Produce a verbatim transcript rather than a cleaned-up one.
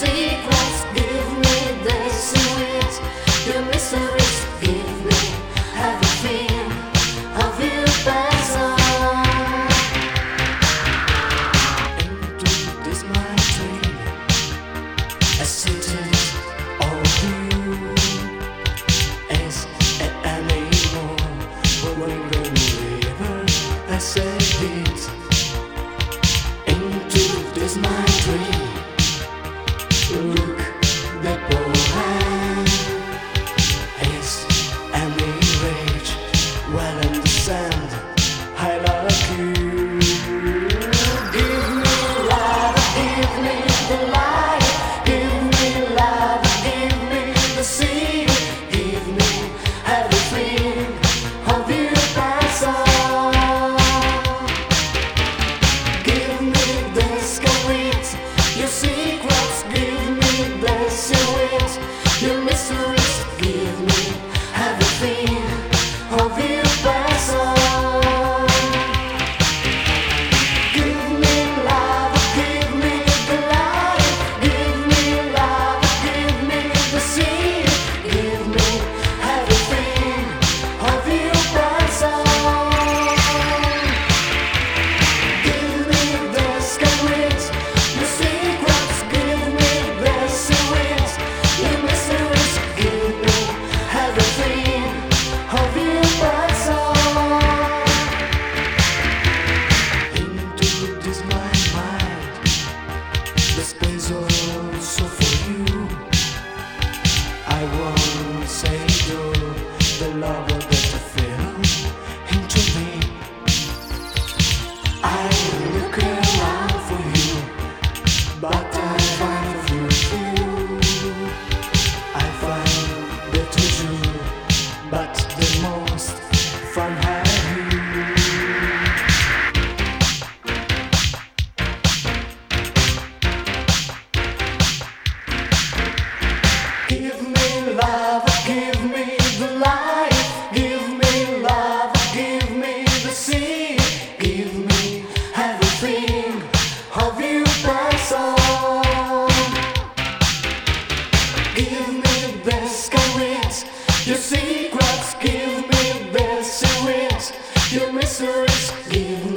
secrets, give me the secrets. Your mysteries, give me everything of you pass on. Into this my dream, a city of you as an animal. When the river, I say it. Into this my dream. Look, the boy is a mirage. Well in the sand, I love you. Give me love, give me the light. Give me love, give me the sea. Give me everything of you pass on. Give me the secrets, your secrets. Give me the secrets, your mysteries. Give me everything of you pass on. Give me love, give me the light. Give me love, give me the sea. Give me everything of you pass on. Give me the secrets, your secrets. Give me the secrets, your mysteries. Give me everything of you pass on. Into this my mind, the space also for you. I won't say no, the love that you feel into me. I look around for you, but I find you too. I find the treasure, but the most fun have you. Give me love, give me the light. Give me love, give me the sea. Give me everything of you pass on. Give me the secrets, your secrets. Give me the secrets, your mysteries. Give